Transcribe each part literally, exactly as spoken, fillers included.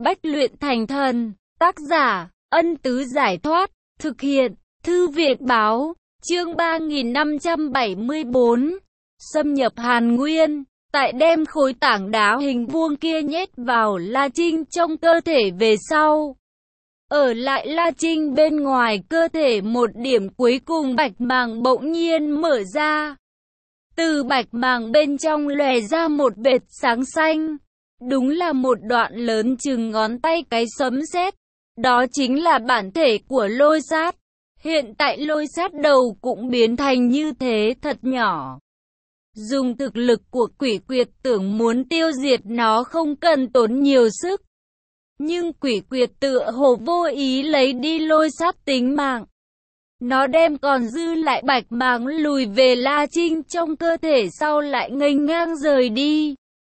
Bách luyện thành thần. Tác giả, Ân Tứ Giải Thoát. Thực hiện, Thư viện Báo. Chương ba nghìn năm trăm bảy mươi tư. Xâm nhập Hàn Nguyên. Tại đem khối tảng đá hình vuông kia nhét vào La Trinh trong cơ thể về sau. Ở lại La Trinh bên ngoài cơ thể một điểm cuối cùng bạch màng bỗng nhiên mở ra. Từ bạch màng bên trong lòe ra một vệt sáng xanh. Đúng là một đoạn lớn chừng ngón tay cái sấm sét. Đó chính là bản thể của lôi sát. Hiện tại lôi sát đầu cũng biến thành như thế thật nhỏ. Dùng thực lực của quỷ quyệt tưởng muốn tiêu diệt nó không cần tốn nhiều sức. Nhưng quỷ quyệt tựa hồ vô ý lấy đi lôi sát tính mạng. Nó đem còn dư lại bạch màng lùi về La Trinh trong cơ thể sau lại nghênh ngang rời đi.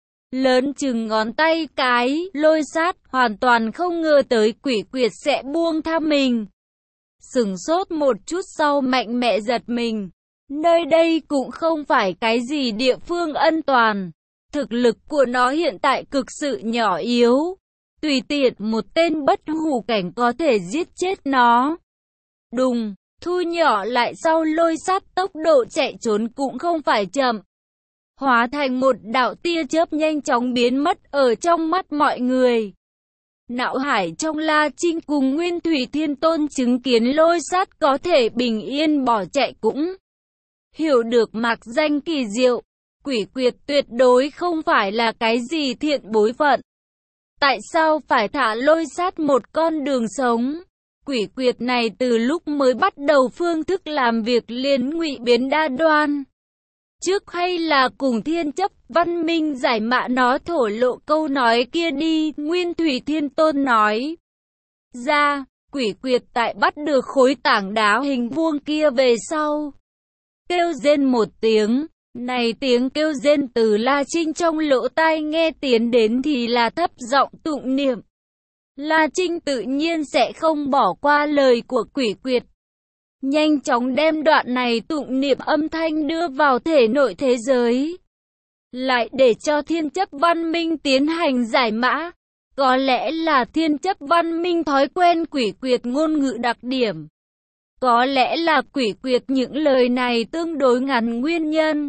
Lớn chừng ngón tay cái, lôi sát hoàn toàn không ngờ tới quỷ quyệt sẽ buông tha mình. Sửng sốt một chút sau mạnh mẽ giật mình. Nơi đây cũng không phải cái gì địa phương an toàn. Thực lực của nó hiện tại cực sự nhỏ yếu. Tùy tiện một tên bất hủ cảnh có thể giết chết nó. Đùng, thu nhỏ lại sau lôi sát tốc độ chạy trốn cũng không phải chậm. Hóa thành một đạo tia chớp nhanh chóng biến mất ở trong mắt mọi người. Não hải trong La Trinh cùng Nguyên Thủy Thiên Tôn chứng kiến lôi sát có thể bình yên bỏ chạy cũng hiểu được mạc danh kỳ diệu. Quỷ quyệt tuyệt đối không phải là cái gì thiện bối phận. Tại sao phải thả lôi sát một con đường sống? Quỷ quyệt này từ lúc mới bắt đầu phương thức làm việc liền ngụy biến đa đoan. Trước hay là cùng thiên chấp văn minh giải mã nó thổ lộ câu nói kia đi, Nguyên Thủy Thiên Tôn nói. Ra, quỷ quyệt tại bắt được khối tảng đá hình vuông kia về sau. Kêu rên một tiếng, này tiếng kêu rên từ La Trinh trong lỗ tai nghe tiến đến thì là thấp giọng tụng niệm. La Trinh tự nhiên sẽ không bỏ qua lời của quỷ quyệt. Nhanh chóng đem đoạn này tụng niệm âm thanh đưa vào thể nội thế giới. Lại để cho thiên chấp văn minh tiến hành giải mã. Có lẽ là thiên chấp văn minh thói quen quỷ quyệt ngôn ngữ đặc điểm. Có lẽ là quỷ quyệt những lời này tương đối ngắn nguyên nhân.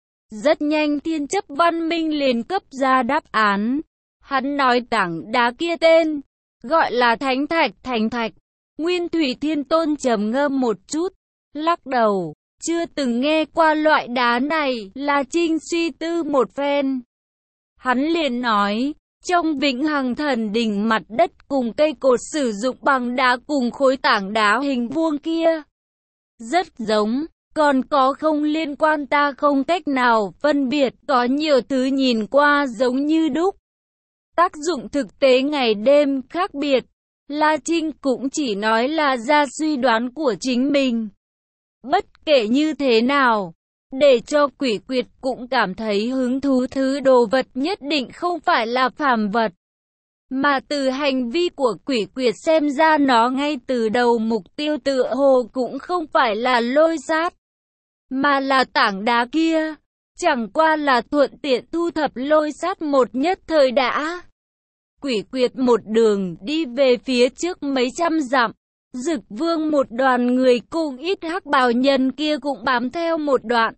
Rất nhanh thiên chấp văn minh liền cấp ra đáp án. Hắn nói tảng đá kia tên, gọi là Thánh Thạch. Thánh Thạch. Nguyên Thủy Thiên Tôn trầm ngâm một chút, lắc đầu, chưa từng nghe qua loại đá này. La Trinh suy tư một phen. Hắn liền nói, trong Vĩnh Hằng Thần Đỉnh mặt đất cùng cây cột sử dụng bằng đá cùng khối tảng đá hình vuông kia rất giống, còn có không liên quan ta không cách nào phân biệt, có nhiều thứ nhìn qua giống như đúc. Tác dụng thực tế ngày đêm khác biệt. La Trinh cũng chỉ nói là ra suy đoán của chính mình. Bất kể như thế nào, để cho quỷ quyệt cũng cảm thấy hứng thú, thứ đồ vật nhất định không phải là phàm vật. Mà từ hành vi của quỷ quyệt xem ra nó ngay từ đầu mục tiêu tựa hồ cũng không phải là lôi sát, mà là tảng đá kia. Chẳng qua là thuận tiện thu thập lôi sát một nhất thời đã. Quỷ quyệt một đường đi về phía trước mấy trăm dặm. Dực Vương một đoàn người cùng ít hắc bào nhân kia cũng bám theo một đoạn.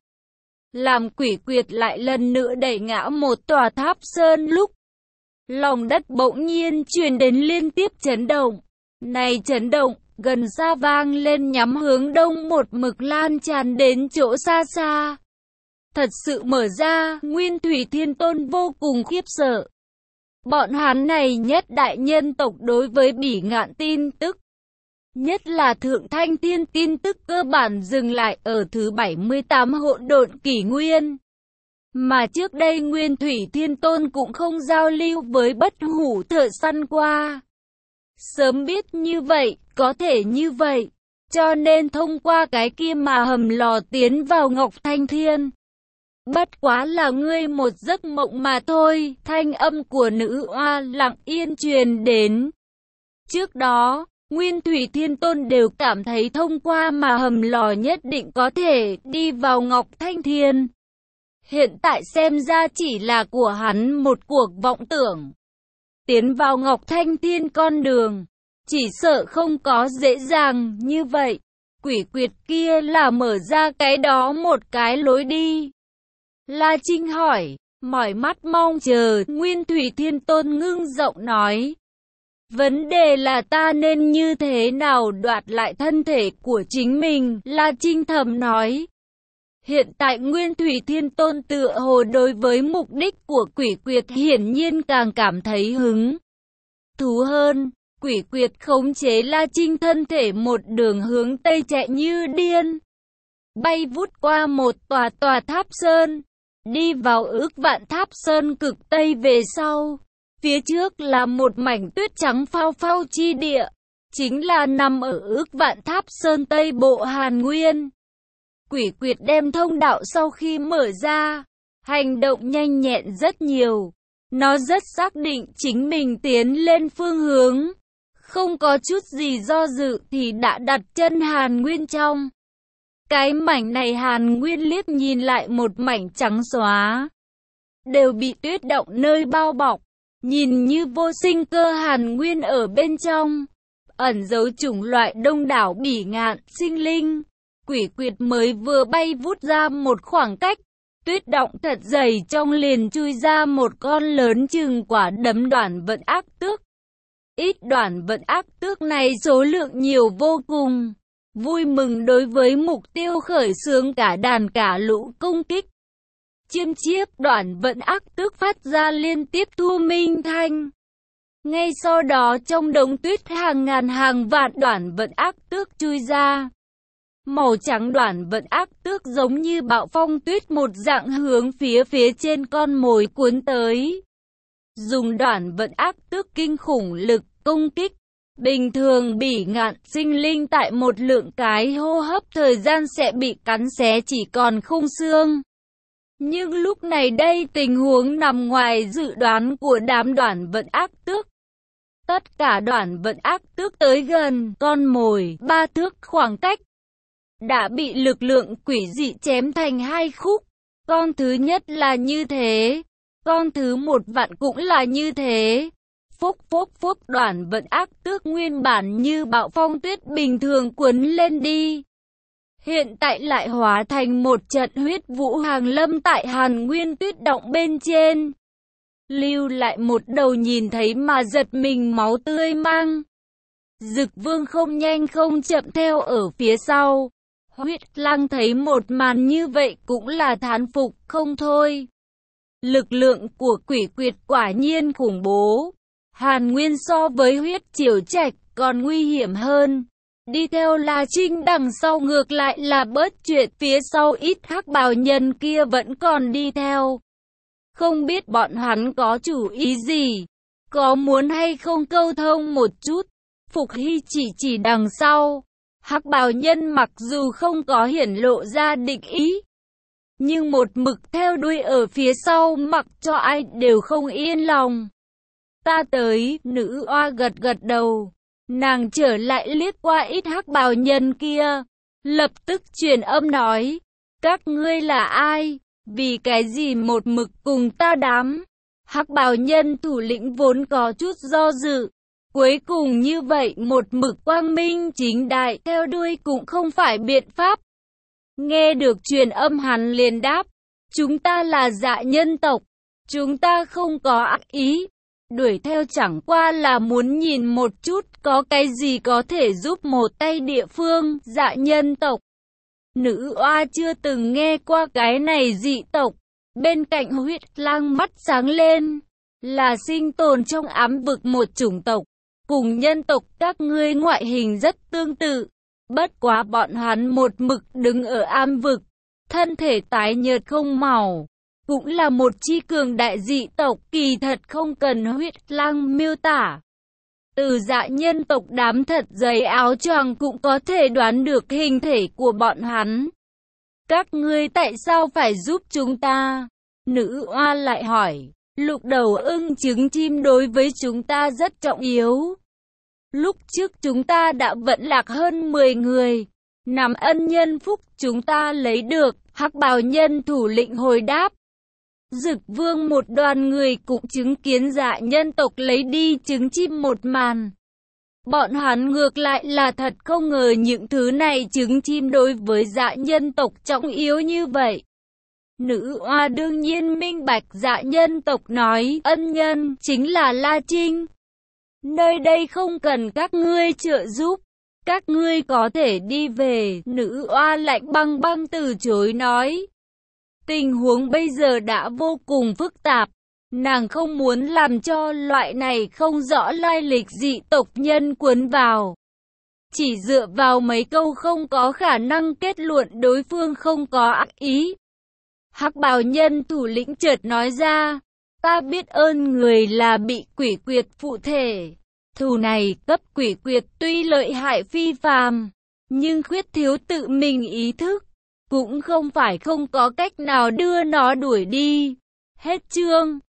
Làm quỷ quyệt lại lần nữa đẩy ngã một tòa tháp sơn lúc. Lòng đất bỗng nhiên truyền đến liên tiếp chấn động. Này chấn động, gần xa vang lên nhắm hướng đông một mực lan tràn đến chỗ xa xa. Thật sự mở ra, Nguyên Thủy Thiên Tôn vô cùng khiếp sợ. Bọn hắn này nhất đại nhân tộc đối với Bỉ Ngạn tin tức, nhất là Thượng Thanh Thiên tin tức cơ bản dừng lại ở thứ bảy mươi tám hỗn độn kỷ nguyên. Mà trước đây Nguyên Thủy Thiên Tôn cũng không giao lưu với bất hủ thợ săn qua. Sớm biết như vậy, có thể như vậy, cho nên thông qua cái kia mà hầm lò tiến vào Ngọc Thanh Thiên. Bất quá là ngươi một giấc mộng mà thôi, thanh âm của nữ oa lặng yên truyền đến. Trước đó, Nguyên Thủy Thiên Tôn đều cảm thấy thông qua mà hầm lò nhất định có thể đi vào Ngọc Thanh Thiên. Hiện tại xem ra chỉ là của hắn một cuộc vọng tưởng. tiến vào Ngọc Thanh Thiên con đường. Chỉ sợ không có dễ dàng như vậy. Quỷ quyệt kia là mở ra cái đó một cái lối đi. La Trinh hỏi, mỏi mắt mong chờ. Nguyên Thủy Thiên Tôn ngưng giọng nói, vấn đề là ta nên như thế nào đoạt lại thân thể của chính mình. La Trinh thầm nói. Hiện tại Nguyên Thủy Thiên Tôn tựa hồ đối với mục đích của quỷ quyệt hiển nhiên càng cảm thấy hứng thú hơn. Quỷ quyệt khống chế La Trinh thân thể một đường hướng Tây chạy như điên. Bay vút qua một tòa tòa tháp sơn. Đi vào ước vạn tháp sơn cực Tây về sau. Phía trước là một mảnh tuyết trắng phao phao chi địa. Chính là nằm ở ước vạn tháp sơn Tây bộ Hàn Nguyên. Quỷ quyệt đem thông đạo sau khi mở ra. Hành động nhanh nhẹn rất nhiều. Nó rất xác định chính mình tiến lên phương hướng. Không có chút gì do dự thì đã đặt chân Hàn Nguyên trong. Cái mảnh này Hàn Nguyên liếc nhìn lại một mảnh trắng xóa. Đều bị tuyết động nơi bao bọc. Nhìn như vô sinh cơ Hàn Nguyên ở bên trong. Ẩn giấu chủng loại đông đảo bỉ ngạn, sinh linh. Quỷ quyệt mới vừa bay vút ra một khoảng cách. Tuyết động thật dày trong liền chui ra một con lớn chừng quả đấm Đoản Vận Ác Tước. Ít Đoản Vận Ác Tước này số lượng nhiều vô cùng. Vui mừng đối với mục tiêu khởi xướng cả đàn cả lũ công kích. Chiêm chiếp Đoản Vận Ác Tước phát ra liên tiếp thu minh thanh. Ngay sau đó trong đống tuyết hàng ngàn hàng vạn Đoản Vận Ác Tước chui ra. Màu trắng Đoản Vận Ác Tước giống như bạo phong tuyết một dạng hướng phía phía trên con mồi cuốn tới. Dùng Đoản Vận Ác Tước kinh khủng lực công kích. Bình thường bỉ ngạn sinh linh tại một lượng cái hô hấp thời gian sẽ bị cắn xé chỉ còn khung xương. Nhưng lúc này đây tình huống nằm ngoài dự đoán của đám Đoản Vận Ác Tước. Tất cả Đoản Vận Ác Tước tới gần con mồi ba thước khoảng cách. Đã bị lực lượng quỷ dị chém thành hai khúc. Con thứ nhất là như thế. Con thứ một vạn cũng là như thế. Phốc phốc phốc Đoản Vận Ác Tước nguyên bản như bạo phong tuyết bình thường cuốn lên đi. Hiện tại lại hóa thành một trận huyết vũ hàng lâm tại Hàn Nguyên tuyết động bên trên. Lưu lại một đầu nhìn thấy mà giật mình máu tươi mang. Dực Vương không nhanh không chậm theo ở phía sau. Huyết Lăng thấy một màn như vậy cũng là thán phục không thôi. Lực lượng của quỷ quyệt quả nhiên khủng bố. Hàn Nguyên so với huyết triều trạch còn nguy hiểm hơn. Đi theo La Trinh đằng sau ngược lại là bớt chuyện, phía sau ít hắc bào nhân kia vẫn còn đi theo. Không biết bọn hắn có chủ ý gì, có muốn hay không câu thông một chút. Phục Hy chỉ chỉ đằng sau. Hắc bào nhân mặc dù không có hiển lộ ra địch ý, nhưng một mực theo đuôi ở phía sau mặc cho ai đều không yên lòng. Ta tới, nữ oa gật gật đầu. Nàng trở lại liếc qua ít hắc bào nhân kia. Lập tức truyền âm nói. Các ngươi là ai? Vì cái gì một mực cùng ta đám? Hắc bào nhân thủ lĩnh vốn có chút do dự. Cuối cùng như vậy một mực quang minh chính đại theo đuôi cũng không phải biện pháp. Nghe được truyền âm hắn liền đáp. Chúng ta là Dạ nhân tộc. Chúng ta không có ác ý. Đuổi theo chẳng qua là muốn nhìn một chút có cái gì có thể giúp một tay địa phương. Dạ nhân tộc. Nữ oa chưa từng nghe qua cái này dị tộc. Bên cạnh Huyết Lang mắt sáng lên. Là sinh tồn trong ám vực một chủng tộc. Cùng nhân tộc các ngươi ngoại hình rất tương tự. Bất quá bọn hắn một mực đứng ở ám vực. Thân thể tái nhợt không màu. Cũng là một chi cường đại dị tộc, kỳ thật không cần Huyết Lang miêu tả. Từ Dạ nhân tộc đám thật dày áo choàng cũng có thể đoán được hình thể của bọn hắn. Các ngươi tại sao phải giúp chúng ta? Nữ oa lại hỏi. Lục đầu ưng trứng chim đối với chúng ta rất trọng yếu. Lúc trước chúng ta đã vận lạc hơn mười người. Nằm ân nhân phúc chúng ta lấy được. Hắc bào nhân thủ lĩnh hồi đáp. Dực Vương một đoàn người cũng chứng kiến Dạ nhân tộc lấy đi trứng chim một màn. Bọn hắn ngược lại là thật không ngờ những thứ này trứng chim đối với Dạ nhân tộc trọng yếu như vậy. Nữ oa đương nhiên minh bạch Dạ nhân tộc nói, ân nhân chính là La Trinh. Nơi đây không cần các ngươi trợ giúp, các ngươi có thể đi về. Nữ oa lạnh băng băng từ chối nói. Tình huống bây giờ đã vô cùng phức tạp, nàng không muốn làm cho loại này không rõ lai lịch dị tộc nhân cuốn vào. Chỉ dựa vào mấy câu không có khả năng kết luận đối phương không có ác ý. Hắc bào nhân thủ lĩnh chợt nói ra, ta biết ơn người là bị quỷ quyệt phụ thể. Thù này cấp quỷ quyệt tuy lợi hại phi phàm, nhưng khuyết thiếu tự mình ý thức, cũng không phải không có cách nào đưa nó đuổi đi. Hết chương.